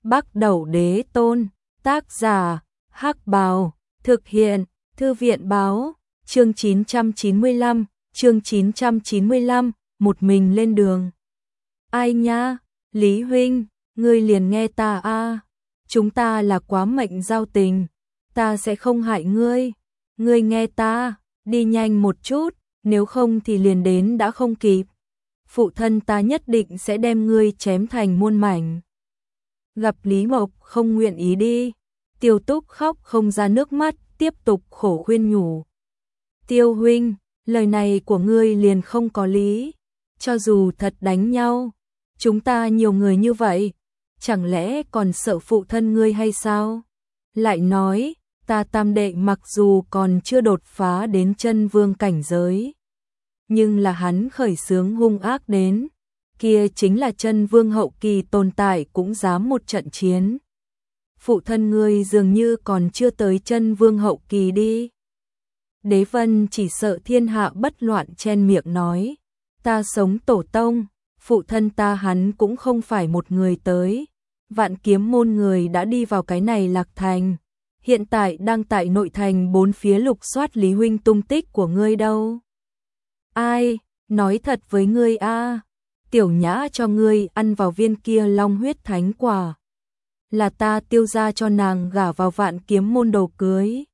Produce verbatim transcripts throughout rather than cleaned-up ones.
Bắc Đẩu Đế Tôn, tác giả, Hắc Bào, thực hiện, Thư viện báo, chương chín trăm chín mươi lăm, chương chín trăm chín mươi lăm, một mình lên đường. Ai nha, Lý huynh, ngươi liền nghe ta a, chúng ta là quá mệnh giao tình, ta sẽ không hại ngươi, ngươi nghe ta, đi nhanh một chút, nếu không thì liền đến đã không kịp. Phụ thân ta nhất định sẽ đem ngươi chém thành muôn mảnh. Gặp Lý Mộc không nguyện ý đi, Tiêu Túc khóc không ra nước mắt, tiếp tục khổ khuyên nhủ. Tiêu huynh, lời này của ngươi liền không có lý, cho dù thật đánh nhau, chúng ta nhiều người như vậy, chẳng lẽ còn sợ phụ thân ngươi hay sao? Lại nói, ta tam đệ mặc dù còn chưa đột phá đến chân vương cảnh giới, nhưng là hắn khởi xướng hung ác đến, kia chính là chân vương hậu kỳ tồn tại cũng dám một trận chiến. Phụ thân ngươi dường như còn chưa tới chân vương hậu kỳ đi. Đế Vân chỉ sợ thiên hạ bất loạn chen miệng nói, ta sống tổ tông, phụ thân ta hắn cũng không phải một người tới, vạn kiếm môn người đã đi vào cái này Lạc Thành, hiện tại đang tại nội thành bốn phía lục soát Lý huynh tung tích của ngươi đâu. Ai, nói thật với ngươi a, Tiểu Nhã cho ngươi ăn vào viên kia long huyết thánh quả, là ta Tiêu gia cho nàng gả vào vạn kiếm môn đồ cưới.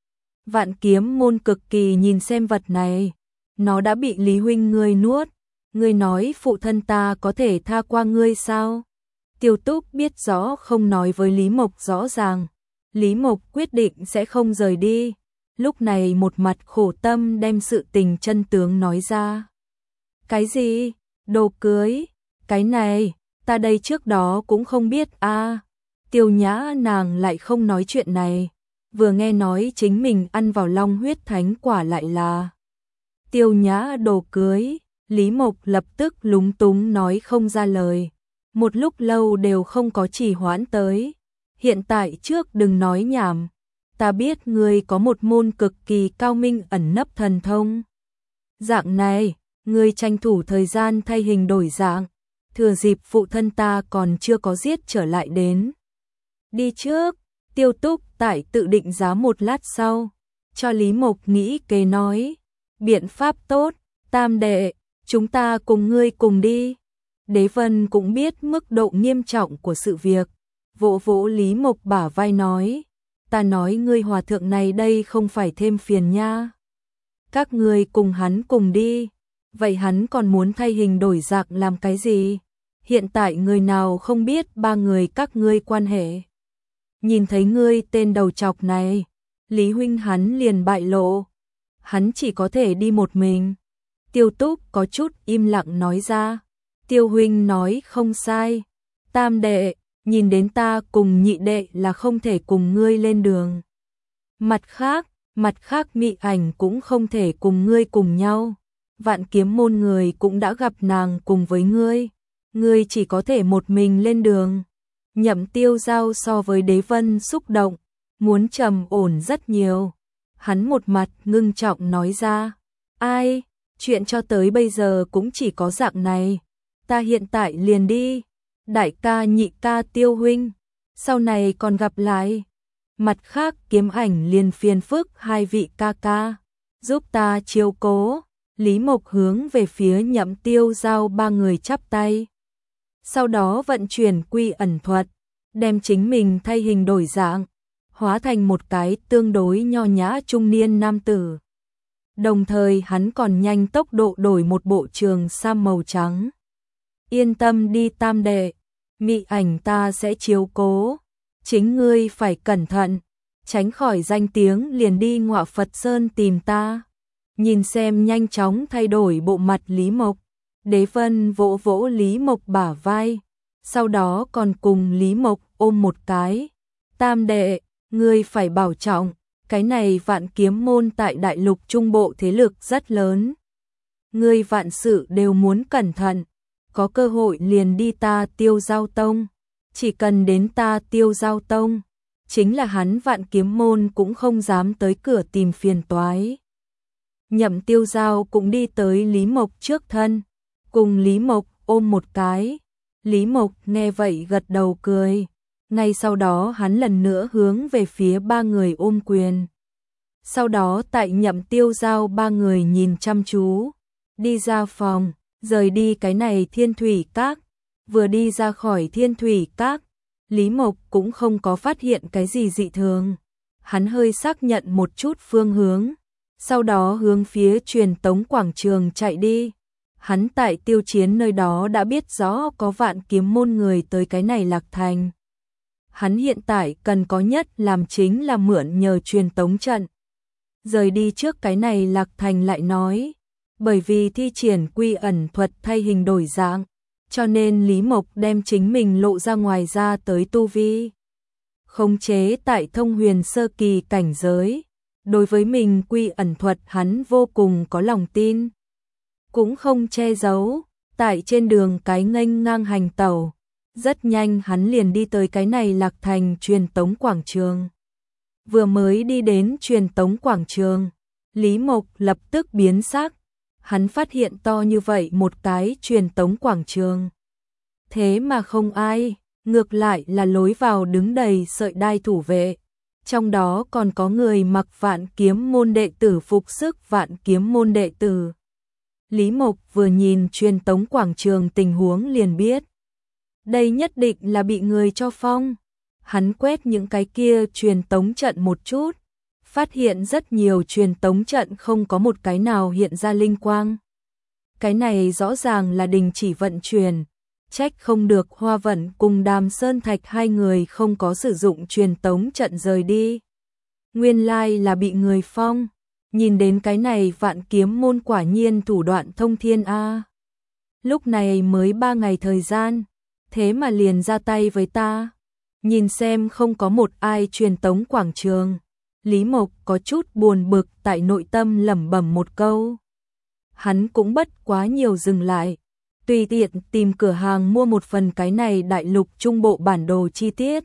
Vạn kiếm môn cực kỳ nhìn xem vật này, nó đã bị Lý huynh ngươi nuốt, ngươi nói phụ thân ta có thể tha qua ngươi sao? Tiêu Túc biết rõ không nói với Lý Mộc rõ ràng, Lý Mộc quyết định sẽ không rời đi, lúc này một mặt khổ tâm đem sự tình chân tướng nói ra. Cái gì? Đồ cưới? Cái này, ta đây trước đó cũng không biết a. À, Tiêu Nhã nàng lại không nói chuyện này, vừa nghe nói chính mình ăn vào long huyết thánh quả lại là Tiêu Nhã đồ cưới, Lý Mộc lập tức lúng túng nói không ra lời, một lúc lâu đều không có trì hoãn tới. Hiện tại trước đừng nói nhảm, ta biết ngươi có một môn cực kỳ cao minh ẩn nấp thần thông. Dạng này, ngươi tranh thủ thời gian thay hình đổi dạng, thừa dịp phụ thân ta còn chưa có giết trở lại đến. Đi trước, Tiêu Túc tại tự định giá một lát sau, cho Lý Mộc nghĩ kế nói, biện pháp tốt, tam đệ, chúng ta cùng ngươi cùng đi. Đế Vân cũng biết mức độ nghiêm trọng của sự việc, vỗ vỗ Lý Mộc bả vai nói, ta nói ngươi hòa thượng này đây không phải thêm phiền nha. Các ngươi cùng hắn cùng đi, vậy hắn còn muốn thay hình đổi dạng làm cái gì? Hiện tại người nào không biết ba người các ngươi quan hệ. Nhìn thấy ngươi tên đầu chọc này, Lý huynh hắn liền bại lộ, hắn chỉ có thể đi một mình. Tiêu Túc có chút im lặng nói ra, Tiêu huynh nói không sai, tam đệ, nhìn đến ta cùng nhị đệ là không thể cùng ngươi lên đường. Mặt khác, mặt khác Mị Ảnh cũng không thể cùng ngươi cùng nhau, vạn kiếm môn người cũng đã gặp nàng cùng với ngươi, ngươi chỉ có thể một mình lên đường. Nhậm Tiêu Giao so với Đế Vân xúc động, muốn trầm ổn rất nhiều. Hắn một mặt ngưng trọng nói ra, ai, chuyện cho tới bây giờ cũng chỉ có dạng này, ta hiện tại liền đi, đại ca nhị ca Tiêu huynh, sau này còn gặp lại. Mặt khác Kiếm Ảnh liền phiền phức hai vị ca ca, giúp ta chiếu cố. Lý Mộc hướng về phía Nhậm Tiêu Giao ba người chắp tay. Sau đó vận chuyển quy ẩn thuật, đem chính mình thay hình đổi dạng, hóa thành một cái tương đối nho nhã trung niên nam tử. Đồng thời hắn còn nhanh tốc độ đổi một bộ trường sam màu trắng. Yên tâm đi tam đệ, Mị Ảnh ta sẽ chiếu cố, chính ngươi phải cẩn thận, tránh khỏi danh tiếng liền đi Ngọa Phật Sơn tìm ta. Nhìn xem nhanh chóng thay đổi bộ mặt Lý Mộc, Đế Vân vỗ vỗ Lý Mộc bả vai, sau đó còn cùng Lý Mộc ôm một cái. Tam đệ, ngươi phải bảo trọng, cái này vạn kiếm môn tại đại lục trung bộ thế lực rất lớn. Ngươi vạn sự đều muốn cẩn thận, có cơ hội liền đi ta Tiêu Giao Tông, chỉ cần đến ta Tiêu Giao Tông, chính là hắn vạn kiếm môn cũng không dám tới cửa tìm phiền toái. Nhậm Tiêu Giao cũng đi tới Lý Mộc trước thân, cùng Lý Mộc ôm một cái. Lý Mộc nghe vậy gật đầu cười, Ngay sau đó hắn lần nữa hướng về phía ba người ôm quyền. Sau đó tại Nhậm Tiêu Giao ba người nhìn chăm chú, đi ra phòng, rời đi cái này Thiên Thủy Các. Vừa đi ra khỏi Thiên Thủy Các, Lý Mộc cũng không có phát hiện cái gì dị thường. Hắn hơi xác nhận một chút phương hướng, sau đó hướng phía Truyền Tống quảng trường chạy đi. Hắn tại Tiêu Chiến nơi đó đã biết rõ có Vạn Kiếm môn người tới cái này Lạc Thành. Hắn hiện tại cần có nhất làm chính là mượn nhờ truyền tống trận. Rời đi trước cái này Lạc Thành lại nói, bởi vì thi triển quy ẩn thuật thay hình đổi dạng, cho nên Lý Mộc đem chính mình lộ ra ngoài ra tới tu vi. Khống chế tại thông huyền sơ kỳ cảnh giới, đối với mình quy ẩn thuật hắn vô cùng có lòng tin. Cũng không che giấu, tại trên đường cái nghênh ngang hành tẩu. Rất nhanh hắn liền đi tới cái này Lạc Thành truyền tống quảng trường. Vừa mới đi đến truyền tống quảng trường, Lý Mộc lập tức biến sắc. Hắn phát hiện to như vậy một cái truyền tống quảng trường. Thế mà không ai, ngược lại là lối vào đứng đầy sợi đai thủ vệ. Trong đó còn có người mặc Vạn Kiếm môn đệ tử phục sức Vạn Kiếm môn đệ tử. Lý Mộc vừa nhìn truyền tống quảng trường tình huống liền biết. Đây nhất định là bị người cho phong. Hắn quét những cái kia truyền tống trận một chút, phát hiện rất nhiều truyền tống trận không có một cái nào hiện ra linh quang. Cái này rõ ràng là đình chỉ vận chuyển, trách không được Hoa Vận cùng Đàm Sơn Thạch hai người không có sử dụng truyền tống trận rời đi. Nguyên lai là bị người phong. Nhìn đến cái này Vạn Kiếm môn quả nhiên thủ đoạn thông thiên a. Lúc này mới ba ngày thời gian, thế mà liền ra tay với ta. Nhìn xem không có một ai truyền tống quảng trường, Lý Mộc có chút buồn bực tại nội tâm lẩm bẩm một câu. Hắn cũng bất quá nhiều dừng lại, tùy tiện tìm cửa hàng mua một phần cái này đại lục trung bộ bản đồ chi tiết.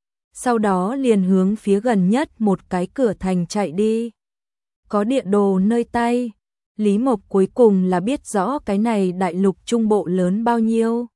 Sau đó liền hướng phía gần nhất một cái cửa thành chạy đi. Có địa đồ nơi tay, Lý Mộc cuối cùng là biết rõ cái này đại lục trung bộ lớn bao nhiêu.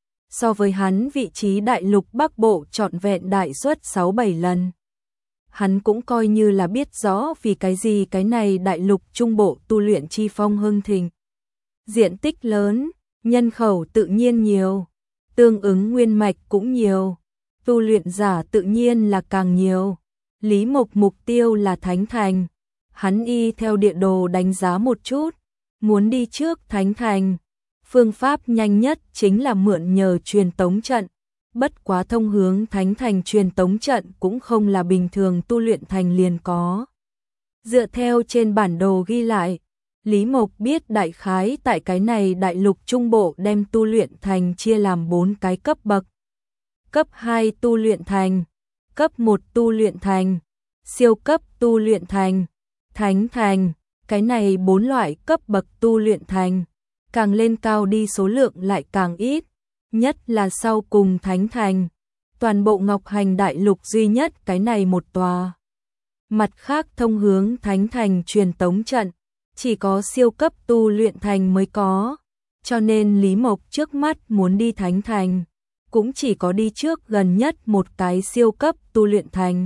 So với hắn vị trí đại lục Bắc Bộ trọn vẹn đại suất sáu bảy lần. Hắn cũng coi như là biết rõ vì cái gì cái này đại lục trung bộ tu luyện chi phong hưng thịnh. Diện tích lớn, nhân khẩu tự nhiên nhiều, tương ứng nguyên mạch cũng nhiều, tu luyện giả tự nhiên là càng nhiều. Lý Mộc mục tiêu là Thánh Thành. Hắn y theo địa đồ đánh giá một chút, muốn đi trước Thánh Thành. Phương pháp nhanh nhất chính là mượn nhờ truyền tống trận. Bất quá thông hướng Thánh Thành truyền tống trận cũng không là bình thường tu luyện thành liền có. Dựa theo trên bản đồ ghi lại, Lý Mộc biết đại khái tại cái này đại lục trung bộ đem tu luyện thành chia làm bốn cái cấp bậc. Cấp hai tu luyện thành, cấp một tu luyện thành, siêu cấp tu luyện thành, Thánh Thành. Cái này bốn loại cấp bậc tu luyện thành, càng lên cao đi số lượng lại càng ít, nhất là sau cùng Thánh Thành. Toàn bộ Ngọc Hành đại lục duy nhất cái này một tòa. Mặt khác thông hướng Thánh Thành truyền tống trận, chỉ có siêu cấp tu luyện thành mới có, cho nên Lý Mộc trước mắt muốn đi Thánh Thành, cũng chỉ có đi trước gần nhất một cái siêu cấp tu luyện thành.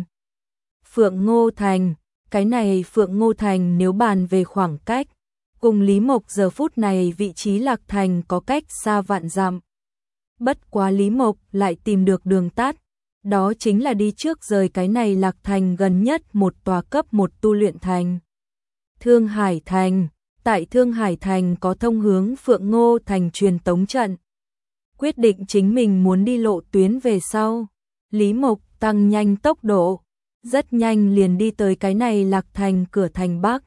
Phượng Ngô Thành, cái này Phượng Ngô Thành nếu bàn về khoảng cách, cùng Lý Mộc giờ phút này vị trí Lạc Thành có cách xa vạn dặm. Bất quá Lý Mộc lại tìm được đường tắt, đó chính là đi trước rời cái này Lạc Thành gần nhất một tòa cấp một tu luyện thành. Thương Hải Thành, tại Thương Hải Thành có thông hướng Phượng Ngô Thành truyền tống trận. Quyết định chính mình muốn đi lộ tuyến về sau, Lý Mộc tăng nhanh tốc độ, rất nhanh liền đi tới cái này Lạc Thành cửa thành Bắc.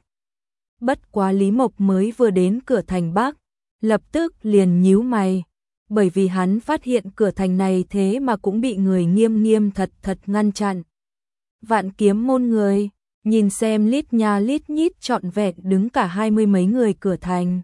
Bất quá Lý Mộc mới vừa đến cửa thành Bắc, lập tức liền nhíu mày, bởi vì hắn phát hiện cửa thành này thế mà cũng bị người nghiêm nghiêm thật thật ngăn chặn. Vạn Kiếm môn người, nhìn xem lít nha lít nhít trọn vẹn đứng cả hai mươi mấy người cửa thành.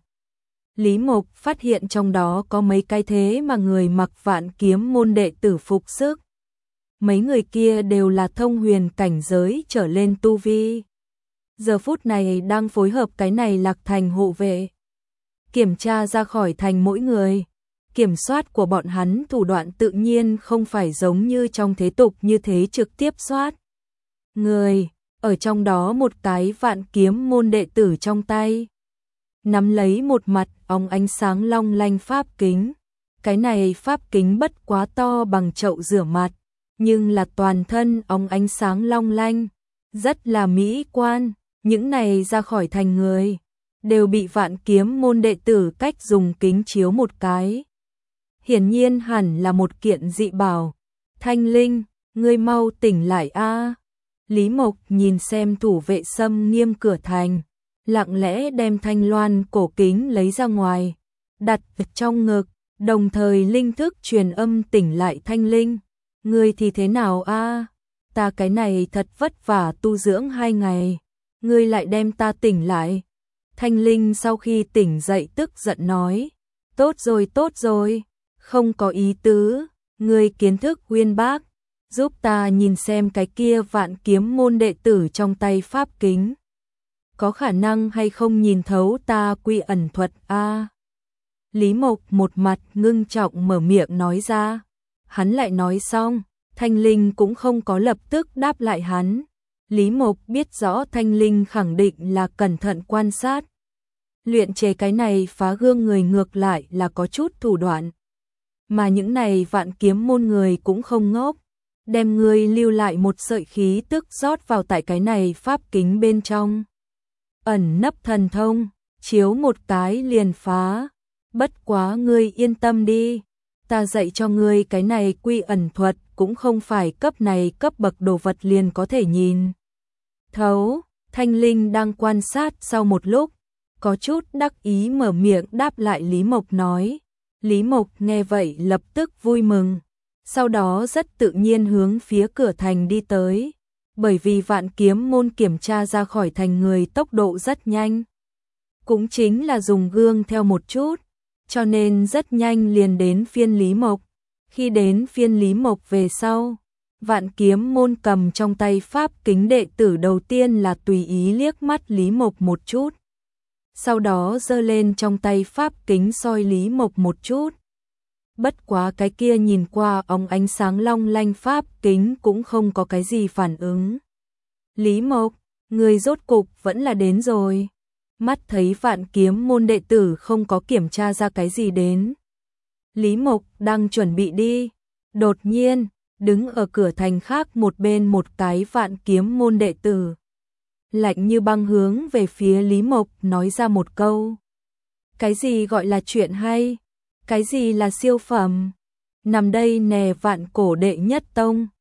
Lý Mộc phát hiện trong đó có mấy cái thế mà người mặc Vạn Kiếm môn đệ tử phục sức. Mấy người kia đều là thông huyền cảnh giới trở lên tu vi. Giờ phút này đang phối hợp cái này Lạc Thành hộ vệ. Kiểm tra ra khỏi thành mỗi người, Kiểm soát của bọn hắn thủ đoạn tự nhiên không phải giống như trong thế tục như thế trực tiếp soát người, ở trong đó một cái vạn kiếm môn đệ tử trong tay nắm lấy một mặt óng ánh sáng long lanh pháp kính. Cái này pháp kính bất quá to bằng chậu rửa mặt, nhưng là toàn thân óng ánh sáng long lanh, rất là mỹ quan. Những này ra khỏi thành người, đều bị vạn kiếm môn đệ tử cách dùng kính chiếu một cái. Hiển nhiên hẳn là một kiện dị bảo. Thanh Linh, ngươi mau tỉnh lại a. Lý Mộc nhìn xem thủ vệ xâm nghiêm cửa thành, lặng lẽ đem thanh loan cổ kính lấy ra ngoài, đặt trong ngực, đồng thời linh thức truyền âm tỉnh lại Thanh Linh. Ngươi thì thế nào a? Ta cái này thật vất vả tu dưỡng hai ngày, ngươi lại đem ta tỉnh lại. Thanh Linh sau khi tỉnh dậy tức giận nói, tốt rồi tốt rồi, không có ý tứ, ngươi kiến thức uyên bác, giúp ta nhìn xem cái kia vạn kiếm môn đệ tử trong tay pháp kính. Có khả năng hay không nhìn thấu ta quy ẩn thuật a? Lý Mộc một mặt ngưng trọng mở miệng nói ra. Hắn lại nói xong, Thanh Linh cũng không có lập tức đáp lại hắn. Lý Mộc biết rõ Thanh Linh khẳng định là cẩn thận quan sát. Luyện chế cái này phá gương người ngược lại là có chút thủ đoạn. Mà những này vạn kiếm môn người cũng không ngốc, đem người lưu lại một sợi khí tức rót vào tại cái này pháp kính bên trong. Ẩn nấp thần thông, chiếu một cái liền phá. Bất quá ngươi yên tâm đi, ta dạy cho ngươi cái này quy ẩn thuật cũng không phải cấp này cấp bậc đồ vật liền có thể nhìn thấu. Thanh Linh đang quan sát sau một lúc, có chút đắc ý mở miệng đáp lại Lý Mộc nói. Lý Mộc nghe vậy lập tức vui mừng, sau đó rất tự nhiên hướng phía cửa thành đi tới, bởi vì vạn kiếm môn kiểm tra ra khỏi thành người tốc độ rất nhanh, cũng chính là dùng gương theo một chút, cho nên rất nhanh liền đến phiên Lý Mộc. Khi đến phiên Lý Mộc về sau, vạn kiếm môn cầm trong tay pháp kính đệ tử đầu tiên là tùy ý liếc mắt Lý Mộc một chút, sau đó giơ lên trong tay pháp kính soi Lý Mộc một chút. Bất quá cái kia nhìn qua óng ánh sáng long lanh pháp kính cũng không có cái gì phản ứng. Lý Mộc, người rốt cục vẫn là đến rồi. Mắt thấy vạn kiếm môn đệ tử không có kiểm tra ra cái gì đến, Lý Mộc đang chuẩn bị đi, đột nhiên, đứng ở cửa thành khác một bên một cái vạn kiếm môn đệ tử, lạnh như băng hướng về phía Lý Mộc nói ra một câu. Cái gì gọi là chuyện hay? Cái gì là siêu phẩm? Nằm đây nè vạn cổ đệ nhất tông,